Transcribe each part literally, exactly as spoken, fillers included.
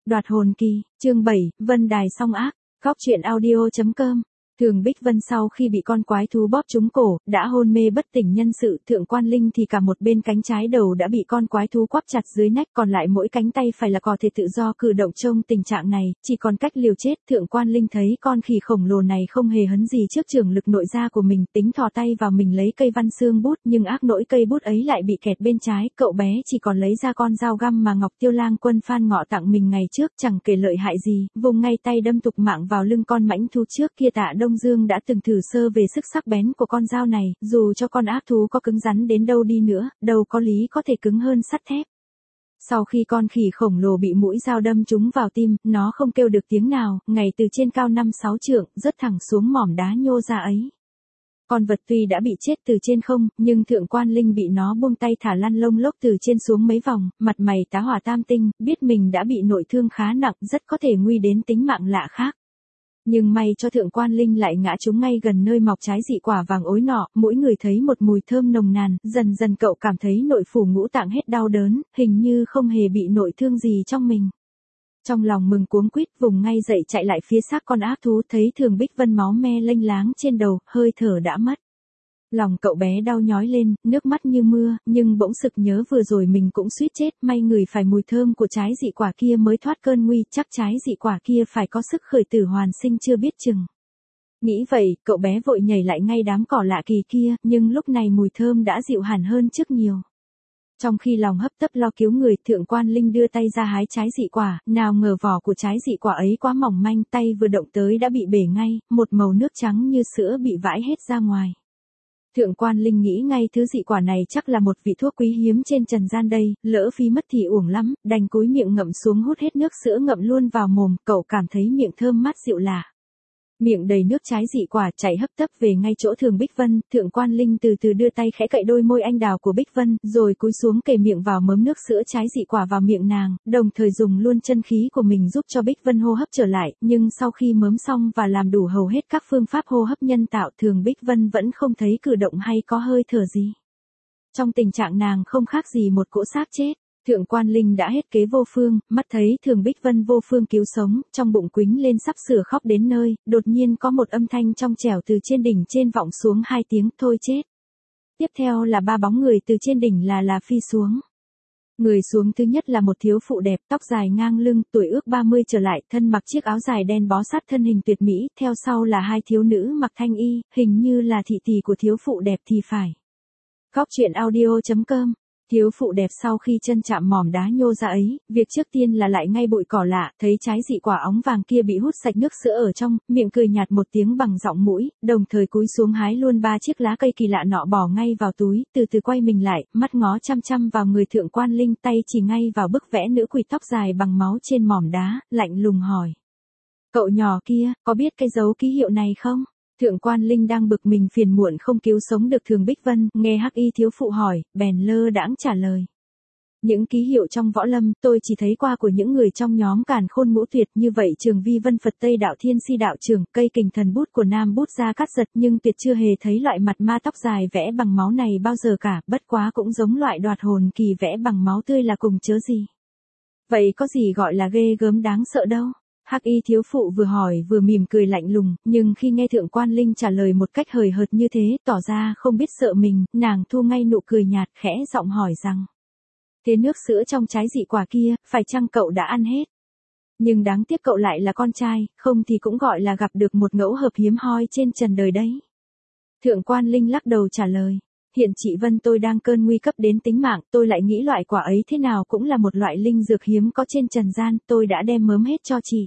Đoạt hồn kỳ, chương bảy, Vân Đài song ác, góc truyện audio chấm com. Thường Bích Vân sau khi bị con quái thú bóp trúng cổ, đã hôn mê bất tỉnh nhân sự, Thượng Quan Linh thì cả một bên cánh trái đầu đã bị con quái thú quắp chặt dưới nách, còn lại mỗi cánh tay phải là có thể tự do cử động. Trong tình trạng này, chỉ còn cách liều chết. Thượng Quan Linh thấy con khỉ khổng lồ này không hề hấn gì trước trường lực nội gia của mình, tính thò tay vào mình lấy cây văn xương bút, nhưng ác nỗi cây bút ấy lại bị kẹt bên trái. Cậu bé chỉ còn lấy ra con dao găm mà Ngọc Tiêu Lang Quân Phan Ngọ tặng mình ngày trước, chẳng kể lợi hại gì, vùng ngay tay đâm tục mạng vào lưng con mãnh thú trước kia. Tạ Đông Dương đã từng thử sơ về sức sắc bén của con dao này, dù cho con ác thú có cứng rắn đến đâu đi nữa, đâu có lý có thể cứng hơn sắt thép. Sau khi con khỉ khổng lồ bị mũi dao đâm trúng vào tim, nó không kêu được tiếng nào, ngày từ trên cao năm sáu trượng, rớt thẳng xuống mỏm đá nhô ra ấy. Con vật tuy đã bị chết từ trên không, nhưng Thượng Quan Linh bị nó buông tay thả lăn lông lốc từ trên xuống mấy vòng, mặt mày tá hỏa tam tinh, biết mình đã bị nội thương khá nặng, rất có thể nguy đến tính mạng lạ khác. Nhưng may cho Thượng Quan Linh lại ngã trúng ngay gần nơi mọc trái dị quả vàng ối nọ, mỗi người thấy một mùi thơm nồng nàn, dần dần cậu cảm thấy nội phủ ngũ tạng hết đau đớn, hình như không hề bị nội thương gì trong mình. Trong lòng mừng cuống quýt, vùng ngay dậy chạy lại phía xác con ác thú, thấy Thường Bích Vân máu me lênh láng trên đầu, hơi thở đã mất. Lòng cậu bé đau nhói lên, nước mắt như mưa, nhưng bỗng sực nhớ vừa rồi mình cũng suýt chết, may người phải mùi thơm của trái dị quả kia mới thoát cơn nguy, chắc trái dị quả kia phải có sức khởi tử hoàn sinh chưa biết chừng. Nghĩ vậy, cậu bé vội nhảy lại ngay đám cỏ lạ kỳ kia, nhưng lúc này mùi thơm đã dịu hẳn hơn trước nhiều. Trong khi lòng hấp tấp lo cứu người, Thượng Quan Linh đưa tay ra hái trái dị quả, nào ngờ vỏ của trái dị quả ấy quá mỏng manh, tay vừa động tới đã bị bể ngay, một màu nước trắng như sữa bị vãi hết ra ngoài. Thượng Quan Linh nghĩ ngay thứ dị quả này chắc là một vị thuốc quý hiếm trên trần gian đây, lỡ phí mất thì uổng lắm, đành cúi miệng ngậm xuống hút hết nước sữa ngậm luôn vào mồm, cậu cảm thấy miệng thơm mát dịu lạ. Miệng đầy nước trái dị quả, chạy hấp tấp về ngay chỗ Thường Bích Vân. Thượng Quan Linh từ từ đưa tay khẽ cậy đôi môi anh đào của Bích Vân, rồi cúi xuống kề miệng vào mớm nước sữa trái dị quả vào miệng nàng, đồng thời dùng luôn chân khí của mình giúp cho Bích Vân hô hấp trở lại, nhưng sau khi mớm xong và làm đủ hầu hết các phương pháp hô hấp nhân tạo, Thường Bích Vân vẫn không thấy cử động hay có hơi thở gì. Trong tình trạng nàng không khác gì một cỗ xác chết. Thượng Quan Linh đã hết kế vô phương, mắt thấy Thường Bích Vân vô phương cứu sống, trong bụng quýnh lên sắp sửa khóc đến nơi, đột nhiên có một âm thanh trong trẻo từ trên đỉnh trên vọng xuống hai tiếng, thôi chết. Tiếp theo là ba bóng người từ trên đỉnh là là phi xuống. Người xuống thứ nhất là một thiếu phụ đẹp, tóc dài ngang lưng, tuổi ước ba mươi trở lại, thân mặc chiếc áo dài đen bó sát thân hình tuyệt mỹ, theo sau là hai thiếu nữ mặc thanh y, hình như là thị tỳ của thiếu phụ đẹp thì phải. Góc truyện audio chấm com. Thiếu phụ đẹp sau khi chân chạm mỏm đá nhô ra ấy, việc trước tiên là lại ngay bụi cỏ lạ, thấy trái dị quả óng vàng kia bị hút sạch nước sữa ở trong, miệng cười nhạt một tiếng bằng giọng mũi, đồng thời cúi xuống hái luôn ba chiếc lá cây kỳ lạ nọ bỏ ngay vào túi, từ từ quay mình lại, mắt ngó chăm chăm vào người Thượng Quan Linh, tay chỉ ngay vào bức vẽ nữ quỷ tóc dài bằng máu trên mỏm đá, lạnh lùng hỏi. Cậu nhỏ kia, có biết cái dấu ký hiệu này không? Thượng Quan Linh đang bực mình phiền muộn không cứu sống được Thường Bích Vân, nghe hắc y thiếu phụ hỏi, bèn lơ đãng trả lời. Những ký hiệu trong võ lâm, tôi chỉ thấy qua của những người trong nhóm Càn Khôn Ngũ Tuyệt, như vậy Trường Vi Vân Phật Tây Đạo Thiên Si Đạo Trường, cây kình thần bút của Nam bút ra cắt giật, nhưng tuyệt chưa hề thấy loại mặt ma tóc dài vẽ bằng máu này bao giờ cả, bất quá cũng giống loại đoạt hồn kỳ vẽ bằng máu tươi là cùng chớ gì. Vậy có gì gọi là ghê gớm đáng sợ đâu? Hắc y thiếu phụ vừa hỏi vừa mỉm cười lạnh lùng, nhưng khi nghe Thượng Quan Linh trả lời một cách hời hợt như thế, tỏ ra không biết sợ mình, nàng thu ngay nụ cười nhạt, khẽ giọng hỏi rằng. Thế nước sữa trong trái dị quả kia, phải chăng cậu đã ăn hết? Nhưng đáng tiếc cậu lại là con trai, không thì cũng gọi là gặp được một ngẫu hợp hiếm hoi trên trần đời đấy. Thượng Quan Linh lắc đầu trả lời. Hiện chị Vân tôi đang cơn nguy cấp đến tính mạng, tôi lại nghĩ loại quả ấy thế nào cũng là một loại linh dược hiếm có trên trần gian, tôi đã đem mớm hết cho chị.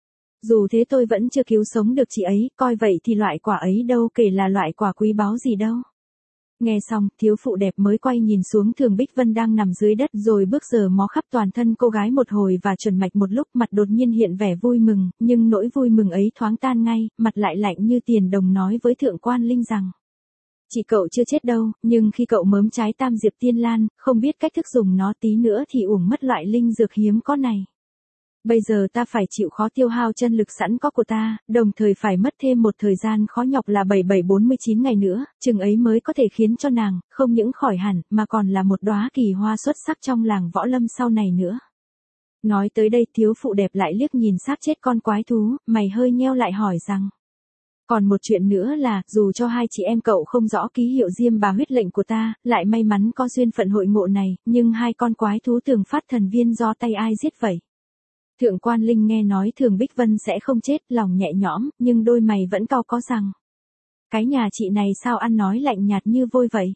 Dù thế tôi vẫn chưa cứu sống được chị ấy, coi vậy thì loại quả ấy đâu kể là loại quả quý báu gì đâu. Nghe xong, thiếu phụ đẹp mới quay nhìn xuống Thường Bích Vân đang nằm dưới đất, rồi bước giờ mó khắp toàn thân cô gái một hồi và chuẩn mạch một lúc, mặt đột nhiên hiện vẻ vui mừng, nhưng nỗi vui mừng ấy thoáng tan ngay, mặt lại lạnh như tiền đồng nói với Thượng Quan Linh rằng. Chị cậu chưa chết đâu, nhưng khi cậu mớm trái tam diệp tiên lan, không biết cách thức dùng nó tí nữa thì uổng mất loại linh dược hiếm có này. Bây giờ ta phải chịu khó tiêu hao chân lực sẵn có của ta, đồng thời phải mất thêm một thời gian khó nhọc là bảy bảy bốn mươi chín ngày nữa, chừng ấy mới có thể khiến cho nàng, không những khỏi hẳn, mà còn là một đóa kỳ hoa xuất sắc trong làng võ lâm sau này nữa. Nói tới đây thiếu phụ đẹp lại liếc nhìn xác chết con quái thú, mày hơi nheo lại hỏi rằng. Còn một chuyện nữa là, dù cho hai chị em cậu không rõ ký hiệu diêm bà huyết lệnh của ta, lại may mắn có duyên phận hội ngộ này, nhưng hai con quái thú tường phát thần viên do tay ai giết vậy? Thượng quan Linh nghe nói Thường Bích Vân sẽ không chết, lòng nhẹ nhõm, nhưng đôi mày vẫn cau có rằng. Cái nhà chị này sao ăn nói lạnh nhạt như vôi vậy?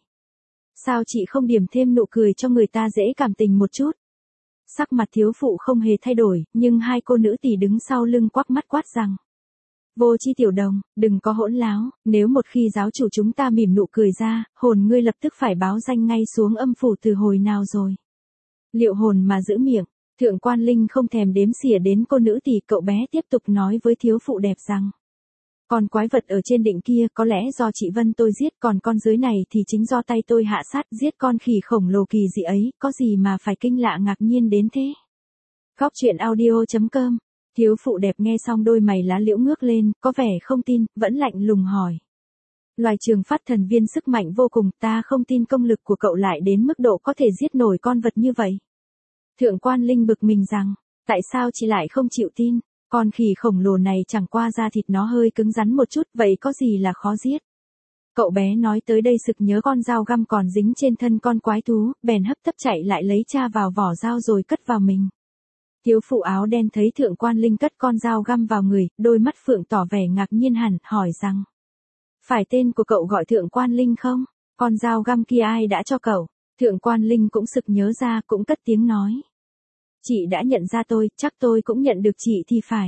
Sao chị không điểm thêm nụ cười cho người ta dễ cảm tình một chút? Sắc mặt thiếu phụ không hề thay đổi, nhưng hai cô nữ tỷ đứng sau lưng quắc mắt quát rằng. Vô Chi tiểu đồng, đừng có hỗn láo, nếu một khi giáo chủ chúng ta mỉm nụ cười ra, hồn ngươi lập tức phải báo danh ngay xuống âm phủ từ hồi nào rồi. Liệu hồn mà giữ miệng, Thượng quan Linh không thèm đếm xỉa đến cô nữ tỷ, cậu bé tiếp tục nói với thiếu phụ đẹp rằng. Còn quái vật ở trên đỉnh kia có lẽ do chị Vân tôi giết, còn con dưới này thì chính do tay tôi hạ sát giết con khỉ khổng lồ kỳ dị ấy, có gì mà phải kinh lạ ngạc nhiên đến thế. Góc truyện audio chấm com. Thiếu phụ đẹp nghe xong đôi mày lá liễu ngước lên, có vẻ không tin, vẫn lạnh lùng hỏi. Loài trường phát thần viên sức mạnh vô cùng, ta không tin công lực của cậu lại đến mức độ có thể giết nổi con vật như vậy. Thượng quan Linh bực mình rằng, tại sao chị lại không chịu tin, con khỉ khổng lồ này chẳng qua da thịt nó hơi cứng rắn một chút, vậy có gì là khó giết. Cậu bé nói tới đây sực nhớ con dao găm còn dính trên thân con quái thú, bèn hấp tấp chạy lại lấy cha vào vỏ dao rồi cất vào mình. Thiếu phụ áo đen thấy Thượng quan Linh cất con dao găm vào người, đôi mắt phượng tỏ vẻ ngạc nhiên hẳn, hỏi rằng. Phải tên của cậu gọi Thượng quan Linh không? Con dao găm kia ai đã cho cậu? Thượng quan Linh cũng sực nhớ ra, cũng cất tiếng nói. Chị đã nhận ra tôi, chắc tôi cũng nhận được chị thì phải.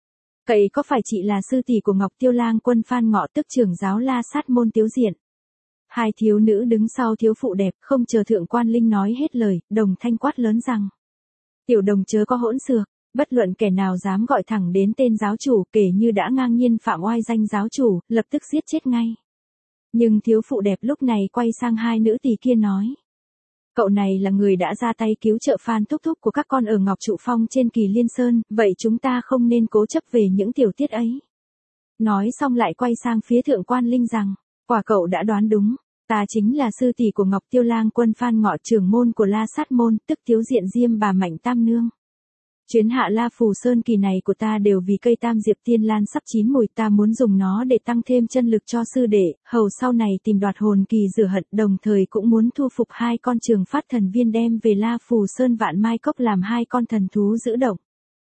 Cậy có phải chị là sư tỷ của Ngọc Tiêu Lang Quân Phan Ngọ tức trưởng giáo La Sát môn Tiếu Diện? Hai thiếu nữ đứng sau thiếu phụ đẹp, không chờ Thượng quan Linh nói hết lời, đồng thanh quát lớn rằng. Tiểu đồng chớ có hỗn xược, bất luận kẻ nào dám gọi thẳng đến tên giáo chủ, kể như đã ngang nhiên phạm oai danh giáo chủ, lập tức giết chết ngay. Nhưng thiếu phụ đẹp lúc này quay sang hai nữ tỳ kia nói. Cậu này là người đã ra tay cứu trợ Phan thúc thúc của các con ở Ngọc Trụ Phong trên Kỳ Liên Sơn, vậy chúng ta không nên cố chấp về những tiểu tiết ấy. Nói xong lại quay sang phía Thượng quan Linh rằng, quả cậu đã đoán đúng. Ta chính là sư tỷ của Ngọc Tiêu Lang Quân Phan Ngọ, trưởng môn của La Sát môn, tức Tiếu Diện Diêm bà Mạnh Tam Nương. Chuyến hạ La Phù Sơn kỳ này của ta đều vì cây Tam Diệp Tiên Lan sắp chín mùi, ta muốn dùng nó để tăng thêm chân lực cho sư đệ, hầu sau này tìm đoạt hồn kỳ rửa hận, đồng thời cũng muốn thu phục hai con trường phát thần viên đem về La Phù Sơn Vạn Mai Cốc làm hai con thần thú giữ động.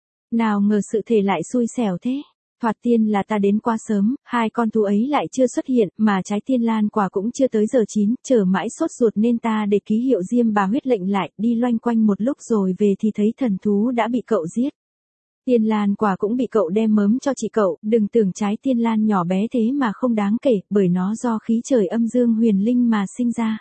Nào ngờ sự thể lại xui xẻo thế. Thoạt tiên là ta đến quá sớm, hai con thú ấy lại chưa xuất hiện, mà trái tiên lan quả cũng chưa tới giờ chín, chờ mãi sốt ruột nên ta để ký hiệu diêm bà huyết lệnh lại, đi loanh quanh một lúc rồi về thì thấy thần thú đã bị cậu giết. Tiên lan quả cũng bị cậu đem mớm cho chị cậu, đừng tưởng trái tiên lan nhỏ bé thế mà không đáng kể, bởi nó do khí trời âm dương huyền linh mà sinh ra.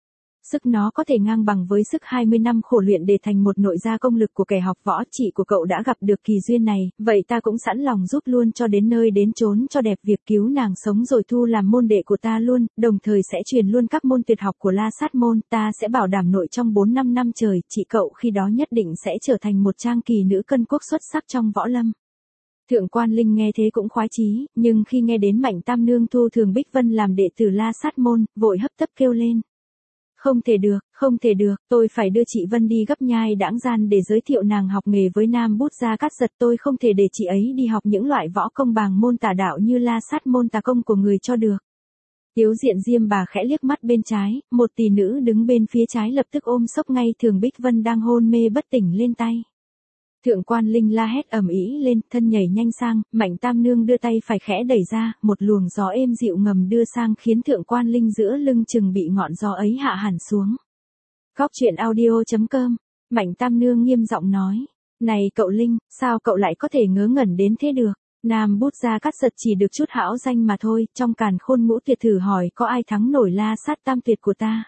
Sức nó có thể ngang bằng với sức hai mươi năm khổ luyện để thành một nội gia công lực của kẻ học võ. Chị của cậu đã gặp được kỳ duyên này, vậy ta cũng sẵn lòng giúp luôn cho đến nơi đến chốn cho đẹp, việc cứu nàng sống rồi thu làm môn đệ của ta luôn, đồng thời sẽ truyền luôn các môn tuyệt học của La Sát môn, ta sẽ bảo đảm nội trong bốn năm năm trời, chị cậu khi đó nhất định sẽ trở thành một trang kỳ nữ cân quốc xuất sắc trong võ lâm. Thượng quan Linh nghe thế cũng khoái chí, nhưng khi nghe đến Mạnh Tam Nương thu Thường Bích Vân làm đệ tử La Sát môn, vội hấp tấp kêu lên. Không thể được, không thể được, tôi phải đưa chị Vân đi gấp nhai đãng gian để giới thiệu nàng học nghề với Nam Bút Gia Cát Giật, tôi không thể để chị ấy đi học những loại võ công bàng môn tà đạo như La Sát môn tà công của người cho được. Tiếu Diện Diêm bà khẽ liếc mắt bên trái, một tỷ nữ đứng bên phía trái lập tức ôm xốc ngay Thường Bích Vân đang hôn mê bất tỉnh lên tay. Thượng quan Linh la hét ầm ĩ lên, thân nhảy nhanh sang, Mạnh Tam Nương đưa tay phải khẽ đẩy ra, một luồng gió êm dịu ngầm đưa sang khiến Thượng quan Linh giữa lưng chừng bị ngọn gió ấy hạ hẳn xuống. Góc truyện audio chấm com. Mạnh Tam Nương nghiêm giọng nói, này cậu Linh, sao cậu lại có thể ngớ ngẩn đến thế được? Nam Bút Gia Cát Giật chỉ được chút hão danh mà thôi, trong càn khôn ngũ tuyệt thử hỏi có ai thắng nổi La Sát tam tuyệt của ta?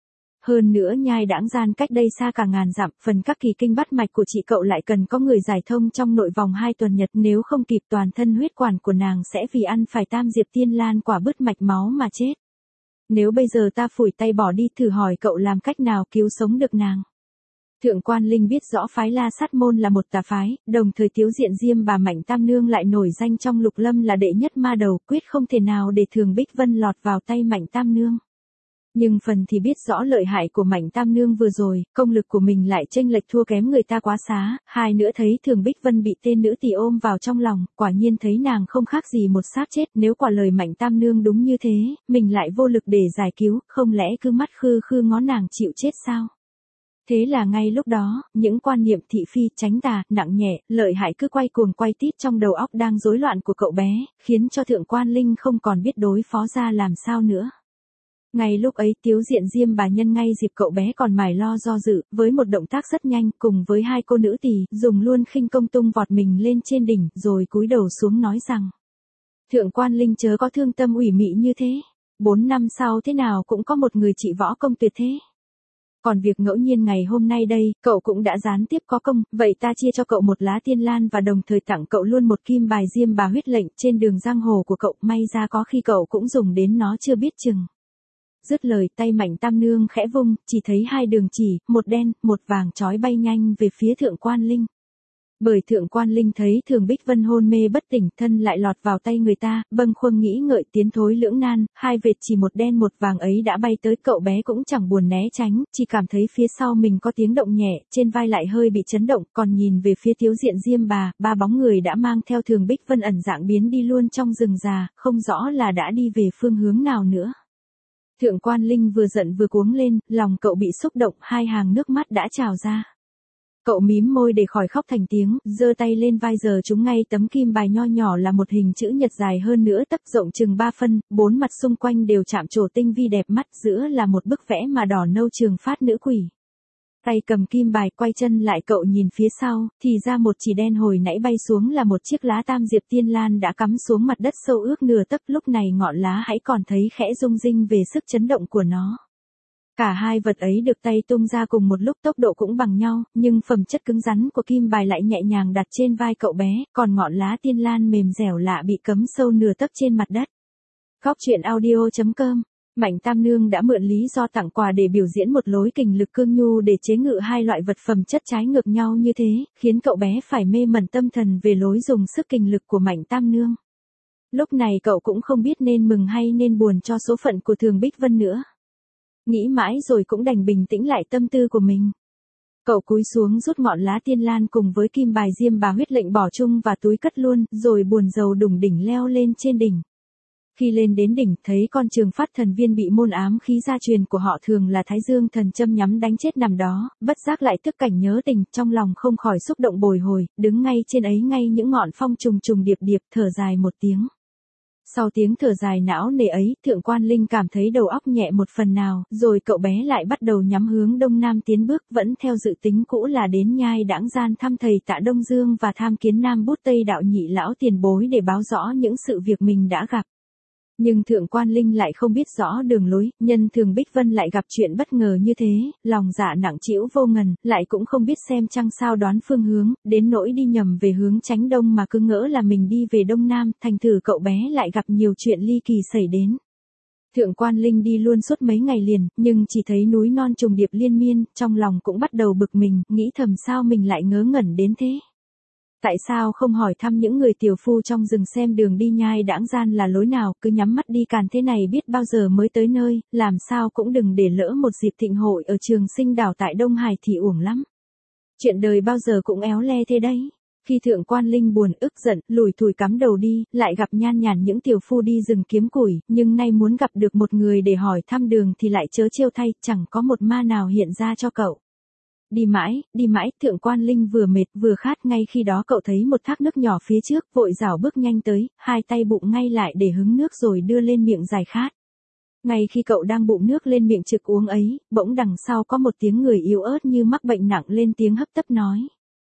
Hơn nữa nhai đãng gian cách đây xa cả ngàn dặm, phần các kỳ kinh bắt mạch của chị cậu lại cần có người giải thông trong nội vòng hai tuần nhật, nếu không kịp toàn thân huyết quản của nàng sẽ vì ăn phải Tam Diệp Tiên Lan quả bứt mạch máu mà chết. Nếu bây giờ ta phủi tay bỏ đi, thử hỏi cậu làm cách nào cứu sống được nàng? Thượng quan Linh biết rõ phái La Sát môn là một tà phái, đồng thời Tiếu Diện Diêm bà Mạnh Tam Nương lại nổi danh trong lục lâm là đệ nhất ma đầu, quyết không thể nào để Thường Bích Vân lọt vào tay Mạnh Tam Nương. Nhưng phần thì biết rõ lợi hại của Mạnh Tam Nương vừa rồi, công lực của mình lại chênh lệch thua kém người ta quá xá, hai nữa thấy Thường Bích Vân bị tên nữ tỳ ôm vào trong lòng, quả nhiên thấy nàng không khác gì một xác chết, nếu quả lời Mạnh Tam Nương đúng như thế, mình lại vô lực để giải cứu, không lẽ cứ mắt khư khư ngó nàng chịu chết sao? Thế là ngay lúc đó, những quan niệm thị phi, tránh tà, nặng nhẹ, lợi hại cứ quay cuồng quay tít trong đầu óc đang rối loạn của cậu bé, khiến cho Thượng Quan Linh không còn biết đối phó ra làm sao nữa. Ngay lúc ấy Tiếu Diện Diêm bà nhân ngay dịp cậu bé còn mải lo do dự, với một động tác rất nhanh cùng với hai cô nữ tỳ dùng luôn khinh công tung vọt mình lên trên đỉnh rồi cúi đầu xuống nói rằng. Thượng Quan Linh chớ có thương tâm ủy mị như thế, bốn năm sau thế nào cũng có một người trị võ công tuyệt thế. Còn việc ngẫu nhiên ngày hôm nay đây, cậu cũng đã gián tiếp có công, vậy ta chia cho cậu một lá tiên lan và đồng thời tặng cậu luôn một kim bài diêm bà huyết lệnh trên đường giang hồ của cậu, may ra có khi cậu cũng dùng đến nó chưa biết chừng. Dứt lời tay Mạnh Tam Nương khẽ vung, chỉ thấy hai đường chỉ, một đen, một vàng chói bay nhanh về phía Thượng Quan Linh. Bởi Thượng Quan Linh thấy Thường Bích Vân hôn mê bất tỉnh, thân lại lọt vào tay người ta, bâng khuâng nghĩ ngợi tiến thối lưỡng nan, hai vệt chỉ một đen một vàng ấy đã bay tới, cậu bé cũng chẳng buồn né tránh, chỉ cảm thấy phía sau mình có tiếng động nhẹ, trên vai lại hơi bị chấn động, còn nhìn về phía Tiếu Diện Diêm bà, ba bóng người đã mang theo Thường Bích Vân ẩn dạng biến đi luôn trong rừng già, không rõ là đã đi về phương hướng nào nữa. Thượng Quan Linh vừa giận vừa cuống lên, lòng cậu bị xúc động, hai hàng nước mắt đã trào ra. Cậu mím môi để khỏi khóc thành tiếng, giơ tay lên vai giờ chúng ngay tấm kim bài nho nhỏ là một hình chữ nhật dài hơn nữa tấc, rộng chừng ba phân, bốn mặt xung quanh đều chạm trổ tinh vi đẹp mắt, giữa là một bức vẽ mà đỏ nâu trường phát nữ quỷ. Tay cầm kim bài, quay chân lại cậu nhìn phía sau, thì ra một chỉ đen hồi nãy bay xuống là một chiếc lá tam diệp tiên lan đã cắm xuống mặt đất sâu ước nửa tấc, lúc này ngọn lá hãy còn thấy khẽ rung rinh về sức chấn động của nó. Cả hai vật ấy được tay tung ra cùng một lúc, tốc độ cũng bằng nhau, nhưng phẩm chất cứng rắn của kim bài lại nhẹ nhàng đặt trên vai cậu bé, còn ngọn lá tiên lan mềm dẻo lạ bị cắm sâu nửa tấc trên mặt đất. Góc truyện audio chấm com. Mạnh Tam Nương đã mượn lý do tặng quà để biểu diễn một lối kình lực cương nhu để chế ngự hai loại vật phẩm chất trái ngược nhau như thế, khiến cậu bé phải mê mẩn tâm thần về lối dùng sức kình lực của Mạnh Tam Nương. Lúc này cậu cũng không biết nên mừng hay nên buồn cho số phận của Thường Bích Vân nữa. Nghĩ mãi rồi cũng đành bình tĩnh lại tâm tư của mình. Cậu cúi xuống rút ngọn lá tiên lan cùng với kim bài diêm bà huyết lệnh bỏ chung và túi cất luôn, rồi buồn rầu đùng đỉnh leo lên trên đỉnh. Khi lên đến đỉnh, thấy con Trường Phát thần viên bị môn ám khí gia truyền của họ Thường là Thái Dương thần châm nhắm đánh chết nằm đó, bất giác lại tức cảnh nhớ tình, trong lòng không khỏi xúc động bồi hồi, đứng ngay trên ấy ngay những ngọn phong trùng trùng điệp điệp, thở dài một tiếng. Sau tiếng thở dài não nề ấy, Thượng Quan Linh cảm thấy đầu óc nhẹ một phần nào, rồi cậu bé lại bắt đầu nhắm hướng đông nam tiến bước, vẫn theo dự tính cũ là đến Nhai Đãng Gian thăm thầy Tạ Đông Dương và tham kiến Nam Bút Tây đạo nhị lão tiền bối để báo rõ những sự việc mình đã gặp. Nhưng Thượng Quan Linh lại không biết rõ đường lối, nhân Thường Bích Vân lại gặp chuyện bất ngờ như thế, lòng dạ nặng trĩu vô ngần, lại cũng không biết xem chăng sao đoán phương hướng, đến nỗi đi nhầm về hướng chánh đông mà cứ ngỡ là mình đi về đông nam, thành thử cậu bé lại gặp nhiều chuyện ly kỳ xảy đến. Thượng Quan Linh đi luôn suốt mấy ngày liền, nhưng chỉ thấy núi non trùng điệp liên miên, trong lòng cũng bắt đầu bực mình, nghĩ thầm sao mình lại ngớ ngẩn đến thế. Tại sao không hỏi thăm những người tiểu phu trong rừng xem đường đi Nhai Đãng Gian là lối nào, cứ nhắm mắt đi càn thế này biết bao giờ mới tới nơi, làm sao cũng đừng để lỡ một dịp thịnh hội ở Trường Sinh đảo tại Đông Hải thì uổng lắm. Chuyện đời bao giờ cũng éo le thế đấy. Khi Thượng Quan Linh buồn ức giận, lủi thủi cắm đầu đi, lại gặp nhan nhản những tiểu phu đi rừng kiếm củi, nhưng nay muốn gặp được một người để hỏi thăm đường thì lại chớ trêu thay, chẳng có một ma nào hiện ra cho cậu. Đi mãi, đi mãi, Thượng Quan Linh vừa mệt vừa khát, ngay khi đó cậu thấy một thác nước nhỏ phía trước, vội rảo bước nhanh tới, hai tay bụng ngay lại để hứng nước rồi đưa lên miệng giải khát. Ngay khi cậu đang bụng nước lên miệng trực uống ấy, bỗng đằng sau có một tiếng người yếu ớt như mắc bệnh nặng lên tiếng hấp tấp nói.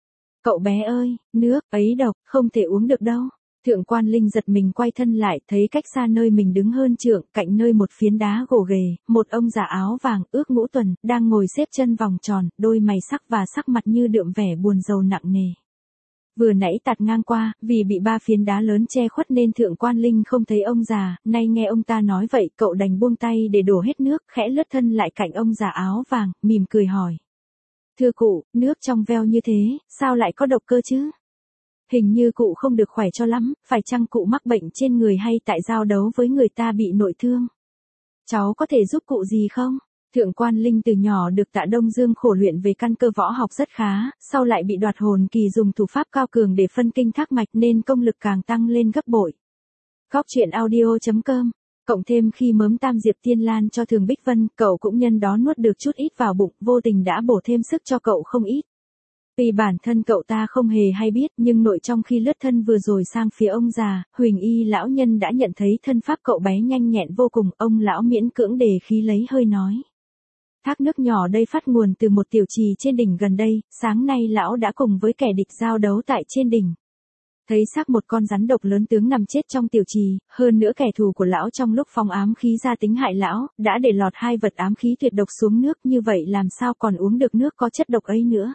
Cậu bé ơi, nước ấy độc, không thể uống được đâu. Thượng Quan Linh giật mình quay thân lại, thấy cách xa nơi mình đứng hơn trượng, cạnh nơi một phiến đá gồ ghề, một ông già áo vàng, ước ngũ tuần, đang ngồi xếp chân vòng tròn, đôi mày sắc và sắc mặt như đượm vẻ buồn rầu nặng nề. Vừa nãy tạt ngang qua, vì bị ba phiến đá lớn che khuất nên Thượng Quan Linh không thấy ông già, nay nghe ông ta nói vậy, cậu đành buông tay để đổ hết nước, khẽ lướt thân lại cạnh ông già áo vàng, mỉm cười hỏi. Thưa cụ, nước trong veo như thế, sao lại có độc cơ chứ? Hình như cụ không được khỏe cho lắm, phải chăng cụ mắc bệnh trên người hay tại giao đấu với người ta bị nội thương? cháu có thể giúp cụ gì không? Thượng quan Linh từ nhỏ được Tạ Đông Dương khổ luyện về căn cơ võ học rất khá, sau lại bị đoạt hồn kỳ dùng thủ pháp cao cường để phân kinh thác mạch nên công lực càng tăng lên gấp bội. Góc truyện audio chấm com. Cộng thêm khi mớm tam diệp tiên lan cho Thường Bích Vân, cậu cũng nhân đó nuốt được chút ít vào bụng, vô tình đã bổ thêm sức cho cậu không ít. Vì bản thân cậu ta không hề hay biết, nhưng nội trong khi lướt thân vừa rồi sang phía ông già, Huỳnh Y lão nhân đã nhận thấy thân pháp cậu bé nhanh nhẹn vô cùng, ông lão miễn cưỡng đề khí lấy hơi nói. Thác nước nhỏ đây phát nguồn từ một tiểu trì trên đỉnh gần đây, sáng nay lão đã cùng với kẻ địch giao đấu tại trên đỉnh. Thấy xác một con rắn độc lớn tướng nằm chết trong tiểu trì, hơn nữa kẻ thù của lão trong lúc phóng ám khí ra tính hại lão, đã để lọt hai vật ám khí tuyệt độc xuống nước, như vậy làm sao còn uống được nước có chất độc ấy nữa.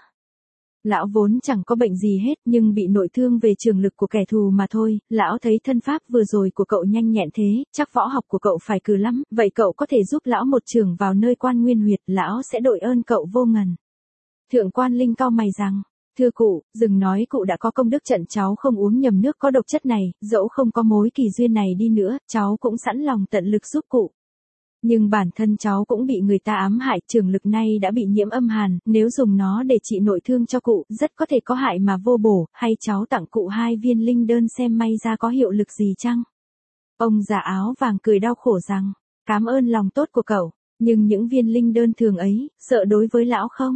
Lão vốn chẳng có bệnh gì hết nhưng bị nội thương về trường lực của kẻ thù mà thôi, lão thấy thân pháp vừa rồi của cậu nhanh nhẹn thế, chắc võ học của cậu phải cừ lắm, vậy cậu có thể giúp lão một trường vào nơi quan nguyên huyệt, lão sẽ đội ơn cậu vô ngần. Thượng quan Linh cau mày rằng, thưa cụ, dừng nói cụ đã có công đức trận cháu không uống nhầm nước có độc chất này, dẫu không có mối kỳ duyên này đi nữa, cháu cũng sẵn lòng tận lực giúp cụ. Nhưng bản thân cháu cũng bị người ta ám hại, trường lực này đã bị nhiễm âm hàn, nếu dùng nó để trị nội thương cho cụ, rất có thể có hại mà vô bổ, hay cháu tặng cụ hai viên linh đơn xem may ra có hiệu lực gì chăng? Ông già áo vàng cười đau khổ rằng, cảm ơn lòng tốt của cậu, nhưng những viên linh đơn thường ấy, sợ đối với lão không?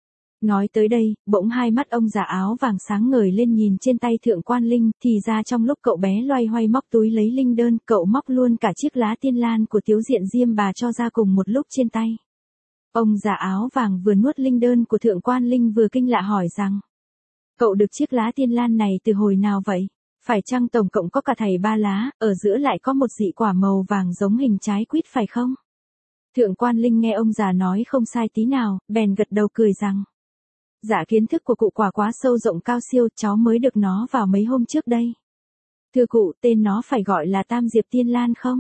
Nói tới đây, bỗng hai mắt ông già áo vàng sáng ngời lên nhìn trên tay Thượng quan Linh, thì ra trong lúc cậu bé loay hoay móc túi lấy linh đơn, cậu móc luôn cả chiếc lá tiên lan của Tiếu Diện Diêm bà cho ra cùng một lúc trên tay. Ông già áo vàng vừa nuốt linh đơn của Thượng quan Linh vừa kinh lạ hỏi rằng, cậu được chiếc lá tiên lan này từ hồi nào vậy? Phải chăng tổng cộng có cả thảy ba lá, ở giữa lại có một dị quả màu vàng giống hình trái quýt phải không? Thượng quan Linh nghe ông già nói không sai tí nào, bèn gật đầu cười rằng, dạ kiến thức của cụ quả quá sâu rộng cao siêu, cháu mới được nó vào mấy hôm trước đây. Thưa cụ, tên nó phải gọi là Tam Diệp Tiên Lan không?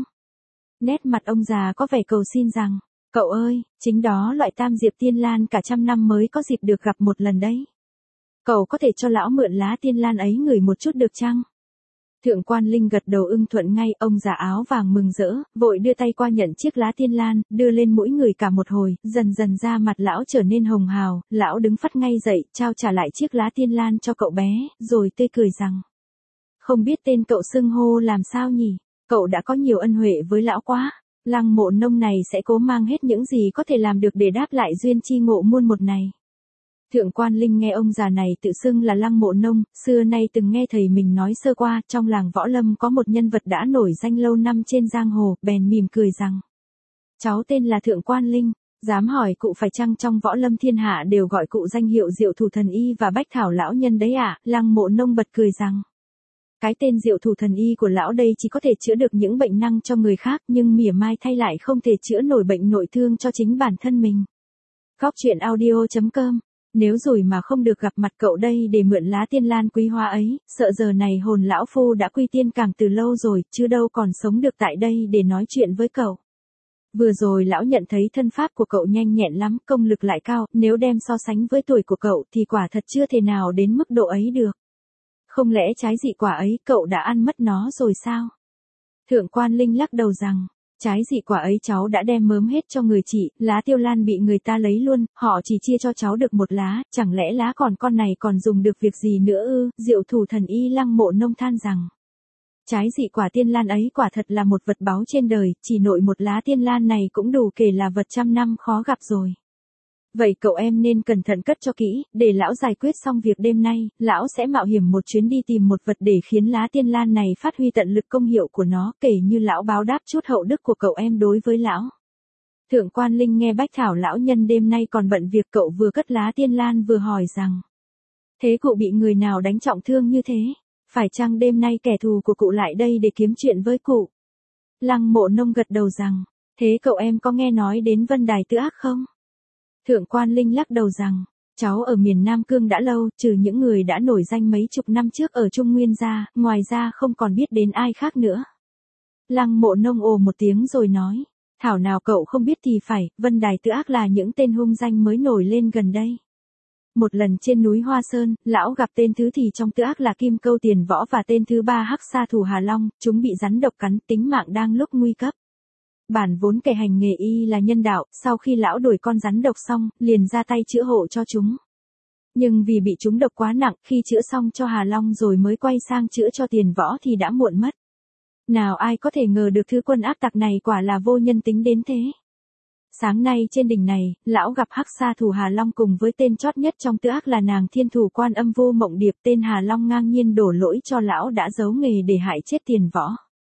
Nét mặt ông già có vẻ cầu xin rằng, cậu ơi, chính đó loại Tam Diệp Tiên Lan cả trăm năm mới có dịp được gặp một lần đấy. Cậu có thể cho lão mượn lá tiên lan ấy ngửi một chút được chăng? Thượng quan Linh gật đầu ưng thuận ngay, ông già áo vàng mừng rỡ, vội đưa tay qua nhận chiếc lá tiên lan, đưa lên mũi người cả một hồi, dần dần da mặt lão trở nên hồng hào, lão đứng phắt ngay dậy, trao trả lại chiếc lá tiên lan cho cậu bé, rồi tươi cười rằng, không biết tên cậu xưng hô làm sao nhỉ, cậu đã có nhiều ân huệ với lão quá, Lăng Mộ Nông này sẽ cố mang hết những gì có thể làm được để đáp lại duyên chi ngộ muôn một này. Thượng quan Linh nghe ông già này tự xưng là Lăng Mộ Nông, xưa nay từng nghe thầy mình nói sơ qua, trong làng võ lâm có một nhân vật đã nổi danh lâu năm trên giang hồ, bèn mỉm cười rằng, cháu tên là Thượng quan Linh, dám hỏi cụ phải chăng trong võ lâm thiên hạ đều gọi cụ danh hiệu Diệu Thủ Thần Y và Bách Thảo lão nhân đấy ạ? À? Lăng Mộ Nông bật cười rằng, cái tên Diệu Thủ Thần Y của lão đây chỉ có thể chữa được những bệnh năng cho người khác, nhưng mỉa mai thay lại không thể chữa nổi bệnh nội thương cho chính bản thân mình. Góc truyện audio chấm com. Nếu rồi mà không được gặp mặt cậu đây để mượn lá tiên lan quý hoa ấy, sợ giờ này hồn lão phu đã quy tiên càng từ lâu rồi, chứ đâu còn sống được tại đây để nói chuyện với cậu. Vừa rồi lão nhận thấy thân pháp của cậu nhanh nhẹn lắm, công lực lại cao, nếu đem so sánh với tuổi của cậu thì quả thật chưa thể nào đến mức độ ấy được. Không lẽ trái dị quả ấy cậu đã ăn mất nó rồi sao? Thượng quan Linh lắc đầu rằng, trái dị quả ấy cháu đã đem mớm hết cho người chị, lá tiêu lan bị người ta lấy luôn, họ chỉ chia cho cháu được một lá, chẳng lẽ lá còn con này còn dùng được việc gì nữa ư? Diệu Thủ Thần Y Lăng Mộ Nông than rằng, trái dị quả tiên lan ấy quả thật là một vật báu trên đời, chỉ nội một lá tiên lan này cũng đủ kể là vật trăm năm khó gặp rồi. Vậy cậu em nên cẩn thận cất cho kỹ, để lão giải quyết xong việc đêm nay, lão sẽ mạo hiểm một chuyến đi tìm một vật để khiến lá tiên lan này phát huy tận lực công hiệu của nó, kể như lão báo đáp chút hậu đức của cậu em đối với lão. Thượng quan Linh nghe Bách Thảo lão nhân đêm nay còn bận việc, cậu vừa cất lá tiên lan vừa hỏi rằng, thế cụ bị người nào đánh trọng thương như thế? Phải chăng đêm nay kẻ thù của cụ lại đây để kiếm chuyện với cụ? Lăng Mộ Nông gật đầu rằng, thế cậu em có nghe nói đến Vân Đài Tự Ác không? Thượng quan Linh lắc đầu rằng, cháu ở miền Nam Cương đã lâu, trừ những người đã nổi danh mấy chục năm trước ở Trung Nguyên ra, ngoài ra không còn biết đến ai khác nữa. Lăng Mộ Nông ồ một tiếng rồi nói, thảo nào cậu không biết thì phải, Vân Đài Tự Ác là những tên hung danh mới nổi lên gần đây. Một lần trên núi Hoa Sơn, lão gặp tên thứ thì trong Tự Ác là Kim Câu Tiền Võ và tên thứ ba Hắc Sa Thủ Hà Long, chúng bị rắn độc cắn, tính mạng đang lúc nguy cấp. Bản vốn kẻ hành nghề y là nhân đạo, sau khi lão đuổi con rắn độc xong, liền ra tay chữa hộ cho chúng. Nhưng vì bị chúng độc quá nặng, khi chữa xong cho Hà Long rồi mới quay sang chữa cho Tiền Võ thì đã muộn mất. Nào ai có thể ngờ được thứ quân ác tặc này quả là vô nhân tính đến thế. Sáng nay trên đỉnh này, lão gặp hắc sa thủ Hà Long cùng với tên chót nhất trong tứ ác là nàng thiên thủ Quan Âm Vô Mộng Điệp. Tên Hà Long ngang nhiên đổ lỗi cho lão đã giấu nghề để hại chết Tiền Võ.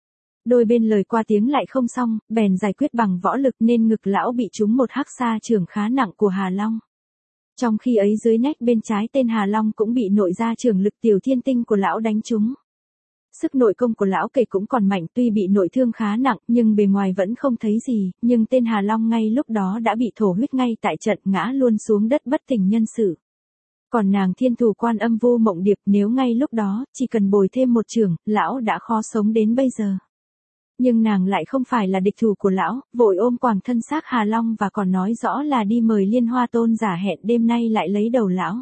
Đôi bên lời qua tiếng lại không xong, bèn giải quyết bằng võ lực nên ngực lão bị trúng một hắc sa chưởng khá nặng của Hà Long. Trong khi ấy dưới nách bên trái tên Hà Long cũng bị nội gia chưởng lực tiểu thiên tinh của lão đánh trúng. Sức nội công của lão kể cũng còn mạnh, tuy bị nội thương khá nặng nhưng bề ngoài vẫn không thấy gì, nhưng tên Hà Long ngay lúc đó đã bị thổ huyết ngay tại trận, ngã luôn xuống đất bất tỉnh nhân sự. Còn nàng thiên thủ Quan Âm Vô Mộng Điệp nếu ngay lúc đó chỉ cần bồi thêm một chưởng, lão đã khó sống đến bây giờ. Nhưng nàng lại không phải là địch thủ của lão, vội ôm quàng thân xác Hà Long và còn nói rõ là đi mời Liên Hoa Tôn giả hẹn đêm nay lại lấy đầu lão.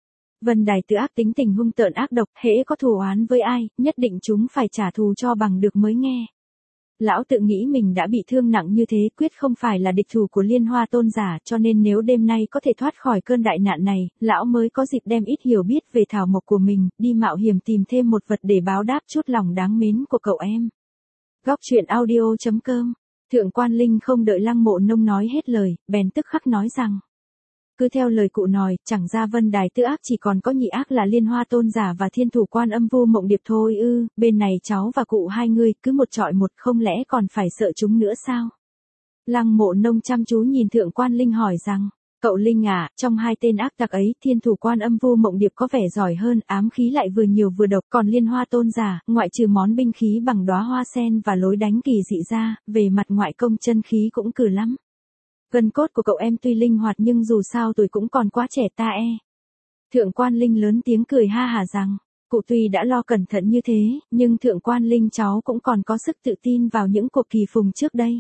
Vân Đài tự ác tính tình hung tợn ác độc, hễ có thù oán với ai, nhất định chúng phải trả thù cho bằng được mới nghe. Lão tự nghĩ mình đã bị thương nặng như thế, quyết không phải là địch thủ của Liên Hoa Tôn giả, cho nên nếu đêm nay có thể thoát khỏi cơn đại nạn này, lão mới có dịp đem ít hiểu biết về thảo mộc của mình, đi mạo hiểm tìm thêm một vật để báo đáp chút lòng đáng mến của cậu em. Góc truyện audio chấm com. Thượng Quan Linh không đợi Lăng Mộ Nông nói hết lời, bèn tức khắc nói rằng: cứ theo lời cụ nói, chẳng ra Vân Đài tự ác chỉ còn có nhị ác là Liên Hoa Tôn giả và thiên thủ Quan Âm Vô Mộng Điệp thôi ư? Bên này cháu và cụ hai người cứ một chọi một, không lẽ còn phải sợ chúng nữa sao? Lăng Mộ Nông chăm chú nhìn Thượng Quan Linh hỏi rằng: cậu Linh à, trong hai tên ác tặc ấy, thiên thủ Quan Âm Vô Mộng Điệp có vẻ giỏi hơn, ám khí lại vừa nhiều vừa độc, còn Liên Hoa Tôn giả, ngoại trừ món binh khí bằng đóa hoa sen và lối đánh kỳ dị ra, về mặt ngoại công chân khí cũng cừ lắm. Gân cốt của cậu em tuy linh hoạt nhưng dù sao tuổi cũng còn quá trẻ ta e. Thượng Quan Linh lớn tiếng cười ha hả rằng: cụ tuy đã lo cẩn thận như thế, nhưng Thượng Quan Linh cháu cũng còn có sức tự tin vào những cuộc kỳ phùng trước đây.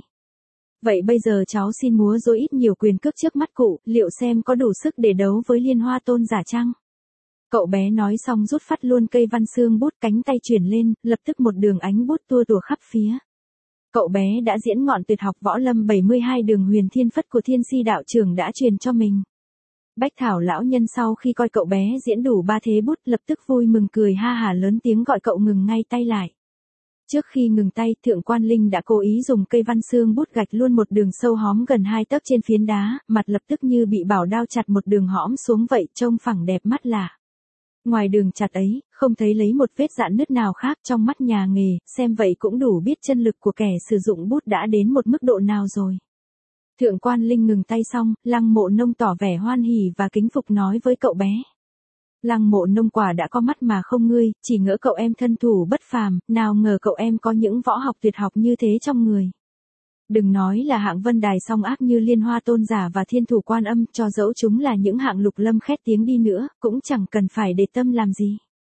Vậy bây giờ cháu xin múa dối ít nhiều quyền cước trước mắt cụ, liệu xem có đủ sức để đấu với Liên Hoa Tôn giả chăng? Cậu bé nói xong rút phát luôn cây văn xương bút, cánh tay chuyển lên, lập tức một đường ánh bút tua tủa khắp phía. Cậu bé đã diễn ngọn tuyệt học võ lâm bảy mươi hai đường huyền thiên phất của Thiên Si đạo trưởng đã truyền cho mình. Bách Thảo lão nhân sau khi coi cậu bé diễn đủ ba thế bút, lập tức vui mừng cười ha hả lớn tiếng gọi cậu ngừng ngay tay lại. Trước khi ngừng tay, Thượng Quan Linh đã cố ý dùng cây văn xương bút gạch luôn một đường sâu hóm gần hai tấc trên phiến đá, mặt lập tức như bị bảo đao chặt một đường hõm xuống vậy, trông phẳng đẹp mắt lạ. Ngoài đường chặt ấy, không thấy lấy một vết rạn nứt nào khác, trong mắt nhà nghề, xem vậy cũng đủ biết chân lực của kẻ sử dụng bút đã đến một mức độ nào rồi. Thượng Quan Linh ngừng tay xong, Lăng Mộ Nông tỏ vẻ hoan hỉ và kính phục nói với cậu bé: Lăng Mộ Nông quả đã có mắt mà không ngươi, chỉ ngỡ cậu em thân thủ bất phàm, nào ngờ cậu em có những võ học tuyệt học như thế trong người. Đừng nói là hạng Vân Đài song ác như Liên Hoa Tôn giả và thiên thủ Quan Âm, cho dẫu chúng là những hạng lục lâm khét tiếng đi nữa, cũng chẳng cần phải để tâm làm gì.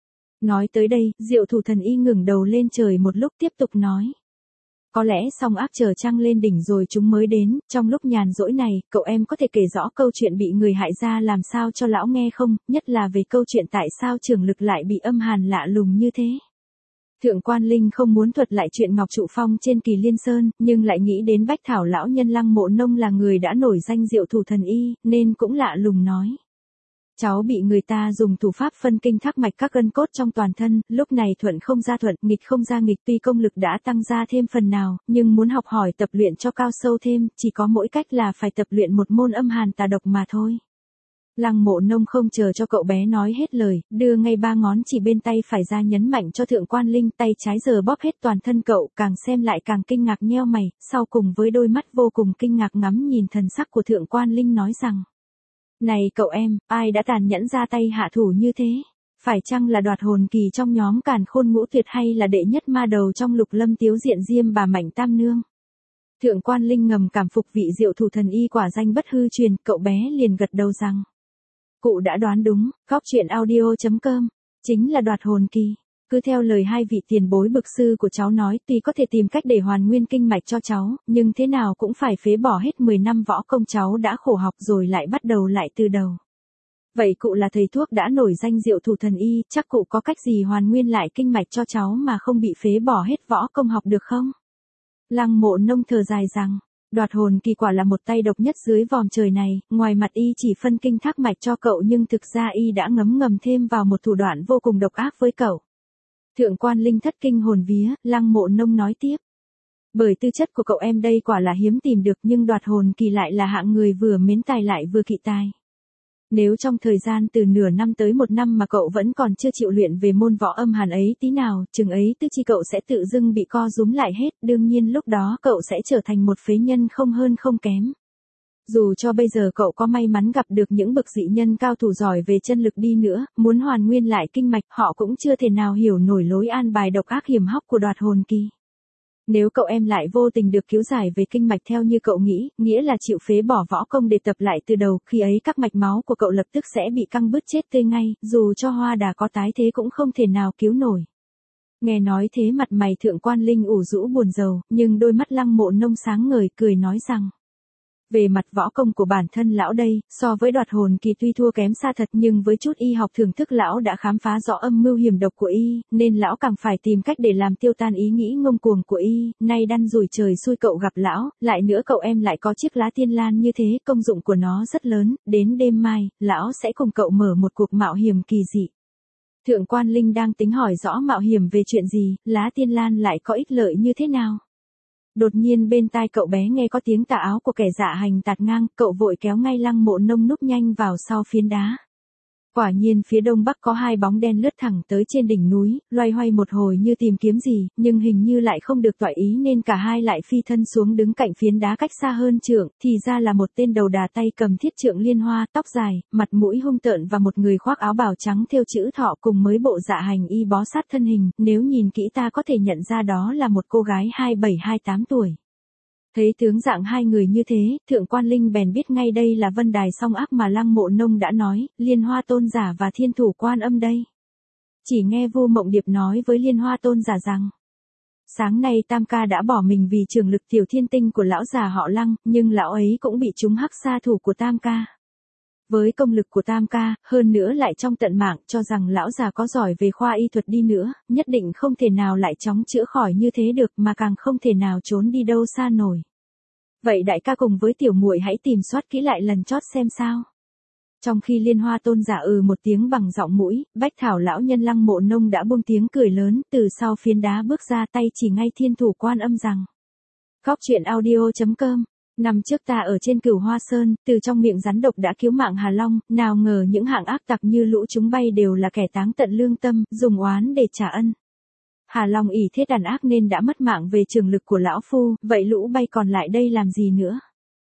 Nói tới đây, Diệu Thủ Thần Y ngẩng đầu lên trời một lúc tiếp tục nói: có lẽ song ác chờ trăng lên đỉnh rồi chúng mới đến, trong lúc nhàn rỗi này, cậu em có thể kể rõ câu chuyện bị người hại ra làm sao cho lão nghe không, nhất là về câu chuyện tại sao trưởng lực lại bị âm hàn lạ lùng như thế. Thượng Quan Linh không muốn thuật lại chuyện Ngọc Trụ Phong trên Kỳ Liên Sơn, nhưng lại nghĩ đến Bách Thảo lão nhân Lăng Mộ Nông là người đã nổi danh Diệu Thủ Thần Y, nên cũng lạ lùng nói: cháu bị người ta dùng thủ pháp phân kinh thác mạch các gân cốt trong toàn thân, lúc này thuận không ra thuận, nghịch không ra nghịch, tuy công lực đã tăng ra thêm phần nào, nhưng muốn học hỏi tập luyện cho cao sâu thêm, chỉ có mỗi cách là phải tập luyện một môn âm hàn tà độc mà thôi. Lăng Mộ Nông không chờ cho cậu bé nói hết lời, đưa ngay ba ngón chỉ bên tay phải ra nhấn mạnh cho Thượng Quan Linh, tay trái giờ bóp hết toàn thân cậu, càng xem lại càng kinh ngạc nheo mày, sau cùng với đôi mắt vô cùng kinh ngạc ngắm nhìn thần sắc của Thượng Quan Linh nói rằng: này cậu em, ai đã tàn nhẫn ra tay hạ thủ như thế? Phải chăng là Đoạt Hồn Kỳ trong nhóm Càn Khôn Ngũ Tuyệt hay là đệ nhất ma đầu trong Lục Lâm Tiếu Diện Diêm bà Mạnh Tam Nương? Thượng Quan Linh ngầm cảm phục vị Diệu Thủ Thần Y quả danh bất hư truyền, cậu bé liền gật đầu rằng: cụ đã đoán đúng, góc truyện audio chấm com, chính là Đoạt Hồn Kỳ. Cứ theo lời hai vị tiền bối bực sư của cháu nói, tuy có thể tìm cách để hoàn nguyên kinh mạch cho cháu, nhưng thế nào cũng phải phế bỏ hết mười năm võ công cháu đã khổ học rồi lại bắt đầu lại từ đầu. Vậy cụ là thầy thuốc đã nổi danh Diệu Thủ Thần Y, chắc cụ có cách gì hoàn nguyên lại kinh mạch cho cháu mà không bị phế bỏ hết võ công học được không? Lăng Mộ Nông thở dài rằng, đoạt hồn kỳ quả là một tay độc nhất dưới vòm trời này, ngoài mặt y chỉ phân kinh thác mạch cho cậu nhưng thực ra y đã ngấm ngầm thêm vào một thủ đoạn vô cùng độc ác với cậu. Thượng quan Linh thất kinh hồn vía, Lăng Mộ Nông nói tiếp. Bởi tư chất của cậu em đây quả là hiếm tìm được nhưng đoạt hồn kỳ lại là hạng người vừa mến tài lại vừa kỵ tài. Nếu trong thời gian từ nửa năm tới một năm mà cậu vẫn còn chưa chịu luyện về môn võ âm hàn ấy tí nào, chừng ấy tư chi cậu sẽ tự dưng bị co rúm lại hết, đương nhiên lúc đó cậu sẽ trở thành một phế nhân không hơn không kém. Dù cho bây giờ cậu có may mắn gặp được những bậc dị nhân cao thủ giỏi về chân lực đi nữa, muốn hoàn nguyên lại kinh mạch họ cũng chưa thể nào hiểu nổi lối an bài độc ác hiểm hóc của đoạt hồn kỳ. Nếu cậu em lại vô tình được cứu giải về kinh mạch theo như cậu nghĩ, nghĩa là chịu phế bỏ võ công để tập lại từ đầu, khi ấy các mạch máu của cậu lập tức sẽ bị căng bứt chết tươi ngay, dù cho hoa đà có tái thế cũng không thể nào cứu nổi. Nghe nói thế mặt mày Thượng quan Linh ủ rũ buồn rầu, nhưng đôi mắt Lăng Mộ Nông sáng ngời cười nói rằng. Về mặt võ công của bản thân lão đây, so với đoạt hồn kỳ tuy thua kém xa thật nhưng với chút y học thưởng thức lão đã khám phá rõ âm mưu hiểm độc của y, nên lão càng phải tìm cách để làm tiêu tan ý nghĩ ngông cuồng của y, nay đăn rủi trời xui cậu gặp lão, lại nữa cậu em lại có chiếc lá tiên lan như thế, công dụng của nó rất lớn, đến đêm mai, lão sẽ cùng cậu mở một cuộc mạo hiểm kỳ dị. Thượng quan Linh đang tính hỏi rõ mạo hiểm về chuyện gì, lá tiên lan lại có ích lợi như thế nào. Đột nhiên bên tai cậu bé nghe có tiếng tà áo của kẻ dạ hành tạt ngang, cậu vội kéo ngay Lăng Mộ Nông núp nhanh vào sau phiến đá. Quả nhiên phía đông bắc có hai bóng đen lướt thẳng tới trên đỉnh núi, loay hoay một hồi như tìm kiếm gì, nhưng hình như lại không được toại ý nên cả hai lại phi thân xuống đứng cạnh phiến đá cách xa hơn trượng, thì ra là một tên đầu đà tay cầm thiết trượng liên hoa, tóc dài, mặt mũi hung tợn và một người khoác áo bào trắng thêu chữ thọ cùng mới bộ dạ hành y bó sát thân hình, nếu nhìn kỹ ta có thể nhận ra đó là một cô gái hai mươi bảy hai mươi tám tuổi. Thấy tướng dạng hai người như thế, Thượng quan Linh bèn biết ngay đây là Vân Đài song ác mà Lăng Mộ Nông đã nói, Liên Hoa Tôn giả và Thiên Thủ Quan Âm đây. Chỉ nghe Vu Mộng Điệp nói với Liên Hoa Tôn giả rằng, sáng nay Tam ca đã bỏ mình vì trường lực tiểu thiên tinh của lão già họ Lăng, nhưng lão ấy cũng bị trúng hắc sa thủ của Tam ca. Với công lực của Tam ca, hơn nữa lại trong tận mạng, cho rằng lão già có giỏi về khoa y thuật đi nữa, nhất định không thể nào lại chóng chữa khỏi như thế được mà càng không thể nào trốn đi đâu xa nổi. Vậy đại ca cùng với tiểu muội hãy tìm soát kỹ lại lần chót xem sao. Trong khi Liên Hoa Tôn giả ừ một tiếng bằng giọng mũi, Bách Thảo lão nhân Lăng Mộ Nông đã buông tiếng cười lớn, từ sau phiến đá bước ra tay chỉ ngay Thiên Thủ Quan Âm rằng. Góc truyện audio chấm com. Năm trước ta ở trên Cửu Hoa Sơn, từ trong miệng rắn độc đã cứu mạng Hà Long, nào ngờ những hạng ác tặc như lũ chúng bay đều là kẻ táng tận lương tâm, dùng oán để trả ân. Hà Long ỷ thế đàn ác nên đã mất mạng về trường lực của lão phu, vậy lũ bay còn lại đây làm gì nữa?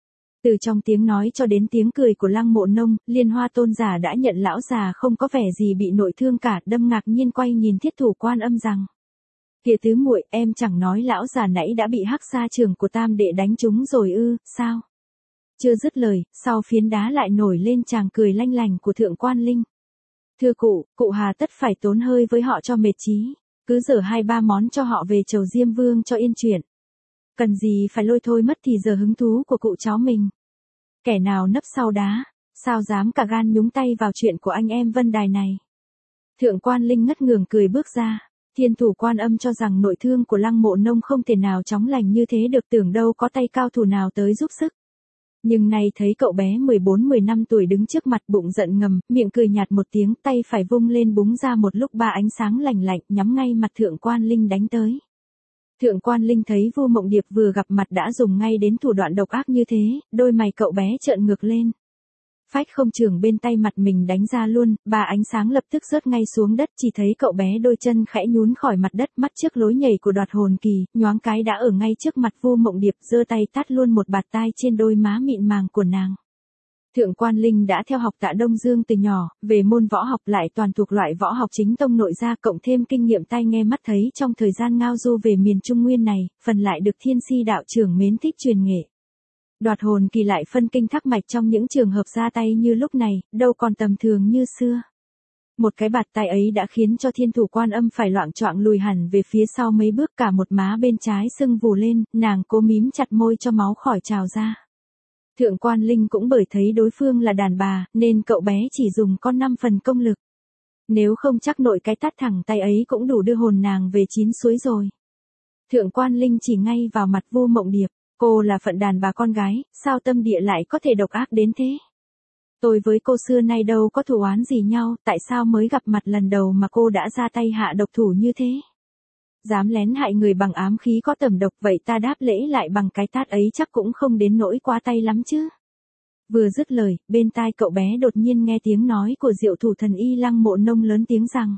Từ trong tiếng nói cho đến tiếng cười của Lăng Mộ Nông, Liên Hoa Tôn giả đã nhận lão già không có vẻ gì bị nội thương cả, đâm ngạc nhiên quay nhìn Thiết Thủ Quan Âm rằng. Kìa tứ muội, em chẳng nói lão già nãy đã bị hắc sa trường của Tam đệ đánh trúng rồi ư, sao? Chưa dứt lời, sau phiến đá lại nổi lên tràng cười lanh lành của Thượng quan Linh. Thưa cụ, cụ hà tất phải tốn hơi với họ cho mệt chí, cứ dở hai ba món cho họ về chầu Diêm Vương cho yên chuyện. Cần gì phải lôi thôi mất thì giờ hứng thú của cụ cháu mình. Kẻ nào nấp sau đá, sao dám cả gan nhúng tay vào chuyện của anh em Vân Đài này. Thượng quan Linh ngất ngường cười bước ra. Thiên Thủ Quan Âm cho rằng nội thương của Lăng Mộ Nông không thể nào chóng lành như thế được, tưởng đâu có tay cao thủ nào tới giúp sức. Nhưng nay thấy cậu bé mười bốn mười lăm tuổi đứng trước mặt bụng giận ngầm, miệng cười nhạt một tiếng, tay phải vung lên búng ra một lúc ba ánh sáng lành lạnh nhắm ngay mặt Thượng quan Linh đánh tới. Thượng quan Linh thấy Vu Mộng Điệp vừa gặp mặt đã dùng ngay đến thủ đoạn độc ác như thế, đôi mày cậu bé trợn ngược lên. Phách không trường bên tay mặt mình đánh ra luôn, ba ánh sáng lập tức rớt ngay xuống đất, chỉ thấy cậu bé đôi chân khẽ nhún khỏi mặt đất, mắt trước lối nhảy của đoạt hồn kỳ, nhoáng cái đã ở ngay trước mặt Vu Mộng Điệp, giơ tay tát luôn một bạt tai trên đôi má mịn màng của nàng. Thượng quan Linh đã theo học Tạ Đông Dương từ nhỏ, về môn võ học lại toàn thuộc loại võ học chính tông nội gia, cộng thêm kinh nghiệm tai nghe mắt thấy trong thời gian ngao du về miền Trung Nguyên này, phần lại được Thiên Si đạo trưởng mến thích truyền nghệ. Đoạt hồn kỳ lại phân kinh thác mạch trong những trường hợp ra tay như lúc này, đâu còn tầm thường như xưa. Một cái bạt tay ấy đã khiến cho Thiên Thủ Quan Âm phải loạng choạng lùi hẳn về phía sau mấy bước, cả một má bên trái sưng vù lên, nàng cố mím chặt môi cho máu khỏi trào ra. Thượng quan Linh cũng bởi thấy đối phương là đàn bà, nên cậu bé chỉ dùng có năm phần công lực. Nếu không chắc nội cái tát thẳng tay ấy cũng đủ đưa hồn nàng về chín suối rồi. Thượng Quan Linh chỉ ngay vào mặt Vu Mộng Điệp, cô là phận đàn bà con gái, sao tâm địa lại có thể độc ác đến thế? Tôi với cô xưa nay đâu có thù oán gì nhau, tại sao mới gặp mặt lần đầu mà cô đã ra tay hạ độc thủ như thế? Dám lén hại người bằng ám khí có tầm độc, vậy ta đáp lễ lại bằng cái tát ấy chắc cũng không đến nỗi quá tay lắm chứ. Vừa dứt lời, bên tai cậu bé đột nhiên nghe tiếng nói của Diệu Thủ Thần Y Lăng Mộ Nông lớn tiếng rằng: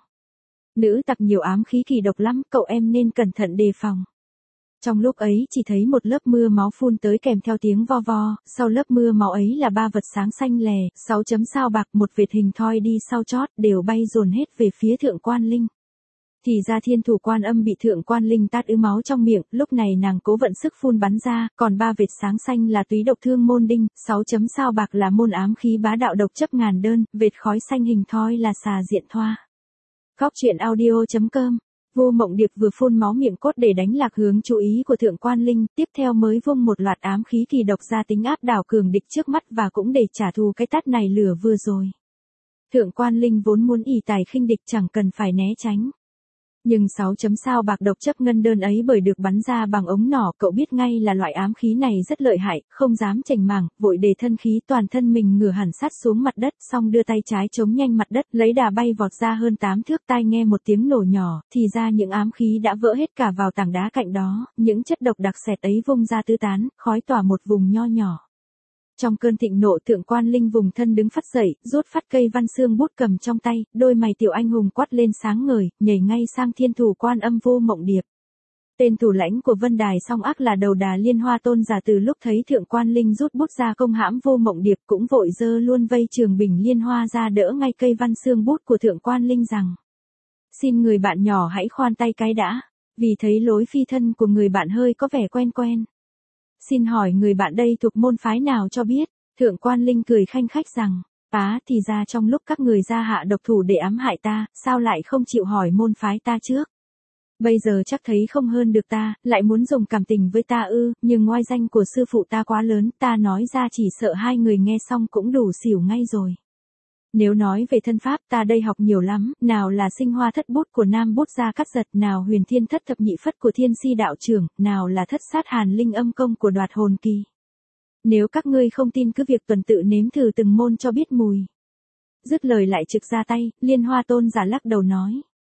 nữ tặc nhiều ám khí kỳ độc lắm, cậu em nên cẩn thận đề phòng. Trong lúc ấy chỉ thấy một lớp mưa máu phun tới kèm theo tiếng vo vo, sau lớp mưa máu ấy là ba vật sáng xanh lè, sáu chấm sao bạc, một vệt hình thoi đi sau chót, đều bay dồn hết về phía Thượng Quan Linh. Thì ra Thiên Thủ Quan Âm bị Thượng Quan Linh tát ứ máu trong miệng, lúc này nàng cố vận sức phun bắn ra, còn ba vệt sáng xanh là túy độc thương môn đinh, sáu chấm sao bạc là môn ám khí bá đạo độc chấp ngàn đơn, vệt khói xanh hình thoi là xà diện thoa. Góc truyện audio chấm com. Vu Mộng Điệp vừa phun máu miệng cốt để đánh lạc hướng chú ý của Thượng Quan Linh, tiếp theo mới vung một loạt ám khí kỳ độc ra tính áp đảo cường địch trước mắt và cũng để trả thù cái tát này lửa vừa rồi. Thượng Quan Linh vốn muốn ỷ tài khinh địch chẳng cần phải né tránh. Nhưng sáu chấm sao bạc độc chấp ngân đơn ấy bởi được bắn ra bằng ống nỏ, cậu biết ngay là loại ám khí này rất lợi hại, không dám chảnh mảng, vội đề thân khí toàn thân mình ngửa hẳn sát xuống mặt đất, xong đưa tay trái chống nhanh mặt đất, lấy đà bay vọt ra hơn tám thước, tai nghe một tiếng nổ nhỏ, thì ra những ám khí đã vỡ hết cả vào tảng đá cạnh đó, những chất độc đặc sệt ấy vung ra tứ tán, khói tỏa một vùng nho nhỏ. Trong cơn thịnh nộ, Thượng Quan Linh vùng thân đứng phát dậy, rút phát cây văn xương bút cầm trong tay, đôi mày tiểu anh hùng quát lên sáng ngời, nhảy ngay sang Thiên Thủ Quan Âm Vu Mộng Điệp. Tên thủ lãnh của Vân Đài Song Ác là Đầu Đà Liên Hoa Tôn giả, từ lúc thấy Thượng Quan Linh rút bút ra công hãm Vu Mộng Điệp cũng vội giơ luôn vây trường bình liên hoa ra đỡ ngay cây văn xương bút của Thượng Quan Linh rằng: xin người bạn nhỏ hãy khoan tay cái đã, vì thấy lối phi thân của người bạn hơi có vẻ quen quen. Xin hỏi người bạn đây thuộc môn phái nào cho biết? Thượng Quan Linh cười khanh khách rằng: á, thì ra trong lúc các người ra hạ độc thủ để ám hại ta, sao lại không chịu hỏi môn phái ta trước? Bây giờ chắc thấy không hơn được ta, lại muốn dùng cảm tình với ta ư, nhưng ngoại danh của sư phụ ta quá lớn, ta nói ra chỉ sợ hai người nghe xong cũng đủ xỉu ngay rồi. Nếu nói về thân pháp, ta đây học nhiều lắm, nào là sinh hoa thất bút của Nam Bút Gia Cắt Giật, nào huyền thiên thất thập nhị phất của Thiên Si đạo trưởng, nào là thất sát hàn linh âm công của Đoạt Hồn Kỳ. Nếu các ngươi không tin cứ việc tuần tự nếm thử từng môn cho biết mùi. Dứt lời lại trực ra tay, Liên Hoa Tôn giả lắc đầu nói: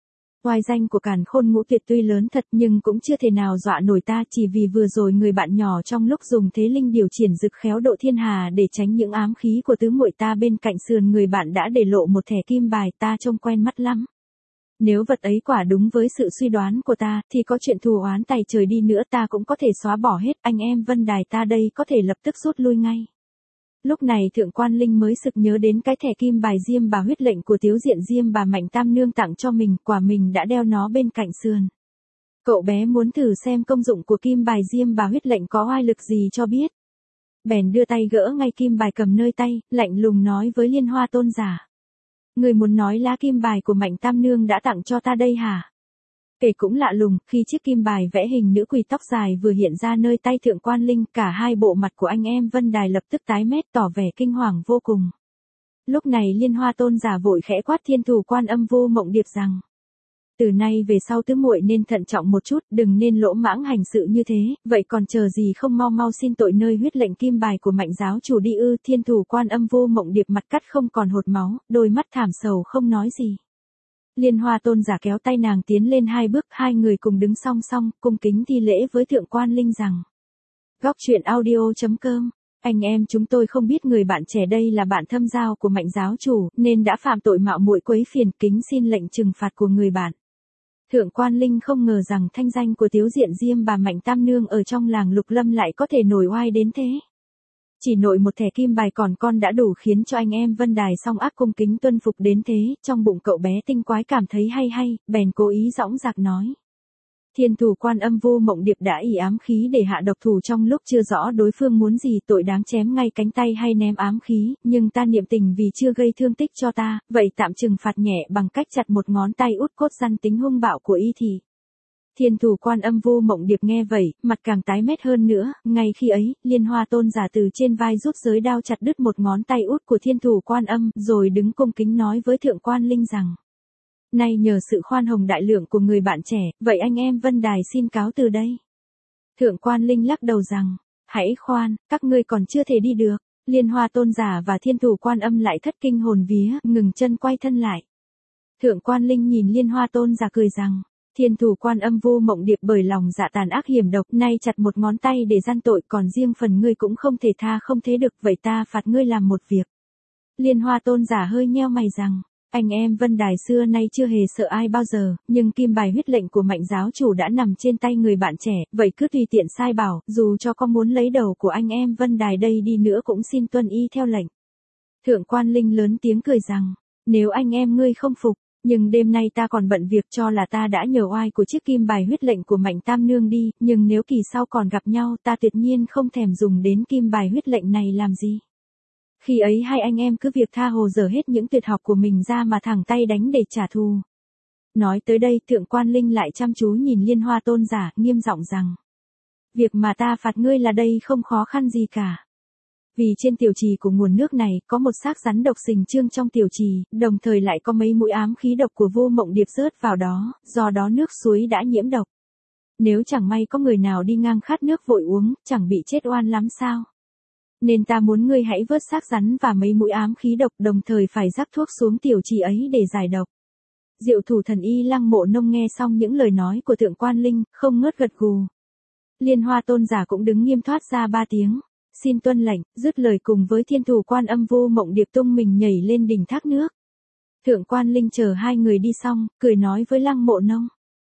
oai danh của Càn Khôn Ngũ Tuyệt tuy lớn thật nhưng cũng chưa thể nào dọa nổi ta, chỉ vì vừa rồi người bạn nhỏ trong lúc dùng thế linh điều triển dực khéo độ thiên hà để tránh những ám khí của tứ muội ta bên cạnh sườn người bạn đã để lộ một thẻ kim bài, ta trông quen mắt lắm. Nếu vật ấy quả đúng với sự suy đoán của ta, thì có chuyện thù oán tày trời đi nữa ta cũng có thể xóa bỏ hết, anh em Vân Đài ta đây có thể lập tức rút lui ngay. Lúc này Thượng Quan Linh mới sực nhớ đến cái thẻ kim bài Diêm Bà huyết lệnh của Tiếu Diện Diêm Bà Mạnh Tam Nương tặng cho mình, quả mình đã đeo nó bên cạnh sườn. Cậu bé muốn thử xem công dụng của kim bài Diêm Bà huyết lệnh có oai lực gì cho biết. Bèn đưa tay gỡ ngay kim bài cầm nơi tay, lạnh lùng nói với Liên Hoa Tôn giả: người muốn nói lá kim bài của Mạnh Tam Nương đã tặng cho ta đây hả? Kể cũng lạ lùng, khi chiếc kim bài vẽ hình nữ quỳ tóc dài vừa hiện ra nơi tay Thượng Quan Linh, cả hai bộ mặt của anh em Vân Đài lập tức tái mét tỏ vẻ kinh hoàng vô cùng. Lúc này Liên Hoa Tôn giả vội khẽ quát Thiên Thủ Quan Âm Vu Mộng Điệp rằng: từ nay về sau tứ muội nên thận trọng một chút, đừng nên lỗ mãng hành sự như thế, vậy còn chờ gì không mau mau xin tội nơi huyết lệnh kim bài của Mạnh giáo chủ đi ư? Thiên Thủ Quan Âm Vu Mộng Điệp mặt cắt không còn hột máu, đôi mắt thảm sầu không nói gì. Liên Hoa Tôn giả kéo tay nàng tiến lên hai bước, hai người cùng đứng song song, cung kính thi lễ với Thượng Quan Linh rằng: góc truyện audio chấm com, anh em chúng tôi không biết người bạn trẻ đây là bạn thâm giao của Mạnh giáo chủ, nên đã phạm tội mạo muội quấy phiền, kính xin lệnh trừng phạt của người bạn. Thượng Quan Linh không ngờ rằng thanh danh của Tiếu Diện Diêm Bà Mạnh Tam Nương ở trong làng Lục Lâm lại có thể nổi oai đến thế. Chỉ nội một thẻ kim bài còn con đã đủ khiến cho anh em Vân Đài Song Ác cung kính tuân phục đến thế, trong bụng cậu bé tinh quái cảm thấy hay hay, bèn cố ý dõng dạc nói: Thiên Thủ Quan Âm Vu Mộng Điệp đã ỷ ám khí để hạ độc thủ trong lúc chưa rõ đối phương muốn gì, tội đáng chém ngay cánh tay hay ném ám khí, nhưng ta niệm tình vì chưa gây thương tích cho ta, vậy tạm trừng phạt nhẹ bằng cách chặt một ngón tay út cốt răn tính hung bạo của y thì. Thiên Thủ Quan Âm Vu Mộng Điệp nghe vậy, mặt càng tái mét hơn nữa, ngay khi ấy, Liên Hoa Tôn giả từ trên vai rút giới đao chặt đứt một ngón tay út của Thiên Thủ Quan Âm, rồi đứng cung kính nói với Thượng Quan Linh rằng: Nay nhờ sự khoan hồng đại lượng của người bạn trẻ, vậy anh em Vân Đài xin cáo từ đây. Thượng quan Linh lắc đầu rằng, hãy khoan, các ngươi còn chưa thể đi được. Liên Hoa Tôn giả và Thiên Thủ Quan Âm lại thất kinh hồn vía, ngừng chân quay thân lại. Thượng quan Linh nhìn Liên Hoa Tôn giả cười rằng, Thiên Thủ Quan Âm Vô Mộng Điệp bởi lòng dạ tàn ác hiểm độc, nay chặt một ngón tay để gian tội, còn riêng phần ngươi cũng không thể tha không thế được, vậy ta phạt ngươi làm một việc. Liên Hoa Tôn giả hơi nheo mày rằng, anh em Vân Đài xưa nay chưa hề sợ ai bao giờ, nhưng kim bài huyết lệnh của Mạnh giáo chủ đã nằm trên tay người bạn trẻ, vậy cứ tùy tiện sai bảo, dù cho có muốn lấy đầu của anh em Vân Đài đây đi nữa cũng xin tuân y theo lệnh. Thượng quan Linh lớn tiếng cười rằng, nếu anh em ngươi không phục, nhưng đêm nay ta còn bận việc cho là ta đã nhờ oai của chiếc kim bài huyết lệnh của Mạnh Tam Nương đi, nhưng nếu kỳ sau còn gặp nhau ta tuyệt nhiên không thèm dùng đến kim bài huyết lệnh này làm gì. Khi ấy hai anh em cứ việc tha hồ dở hết những tuyệt học của mình ra mà thẳng tay đánh để trả thù. Nói tới đây Thượng quan Linh lại chăm chú nhìn Liên Hoa Tôn giả, nghiêm giọng rằng, việc mà ta phạt ngươi là đây không khó khăn gì cả. Vì trên tiểu trì của nguồn nước này có một xác rắn độc sình trương trong tiểu trì, đồng thời lại có mấy mũi ám khí độc của Vô Mộng Điệp rớt vào đó, do đó nước suối đã nhiễm độc. Nếu chẳng may có người nào đi ngang khát nước vội uống, chẳng bị chết oan lắm sao? Nên ta muốn ngươi hãy vớt xác rắn và mấy mũi ám khí độc, đồng thời phải rắc thuốc xuống tiểu trì ấy để giải độc. Diệu thủ thần y Lăng Mộ Nông nghe xong những lời nói của Thượng quan Linh, không ngớt gật gù. Liên Hoa Tôn giả cũng đứng nghiêm thoát ra ba tiếng, xin tuân lệnh, dứt lời cùng với Thiên Thủ Quan Âm Vô Mộng Điệp tung mình nhảy lên đỉnh thác nước. Thượng quan Linh chờ hai người đi xong, cười nói với Lăng Mộ Nông.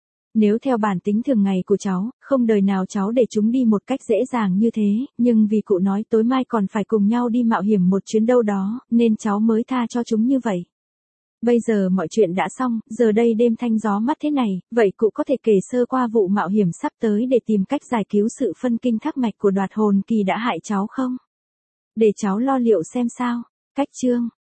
Nếu theo bản tính thường ngày của cháu, không đời nào cháu để chúng đi một cách dễ dàng như thế, nhưng vì cụ nói tối mai còn phải cùng nhau đi mạo hiểm một chuyến đâu đó, nên cháu mới tha cho chúng như vậy. Bây giờ mọi chuyện đã xong, giờ đây đêm thanh gió mắt thế này, vậy cụ có thể kể sơ qua vụ mạo hiểm sắp tới để tìm cách giải cứu sự phân kinh thác mạch của Đoạt Hồn Kỳ đã hại cháu không? Để cháu lo liệu xem sao. Cách chương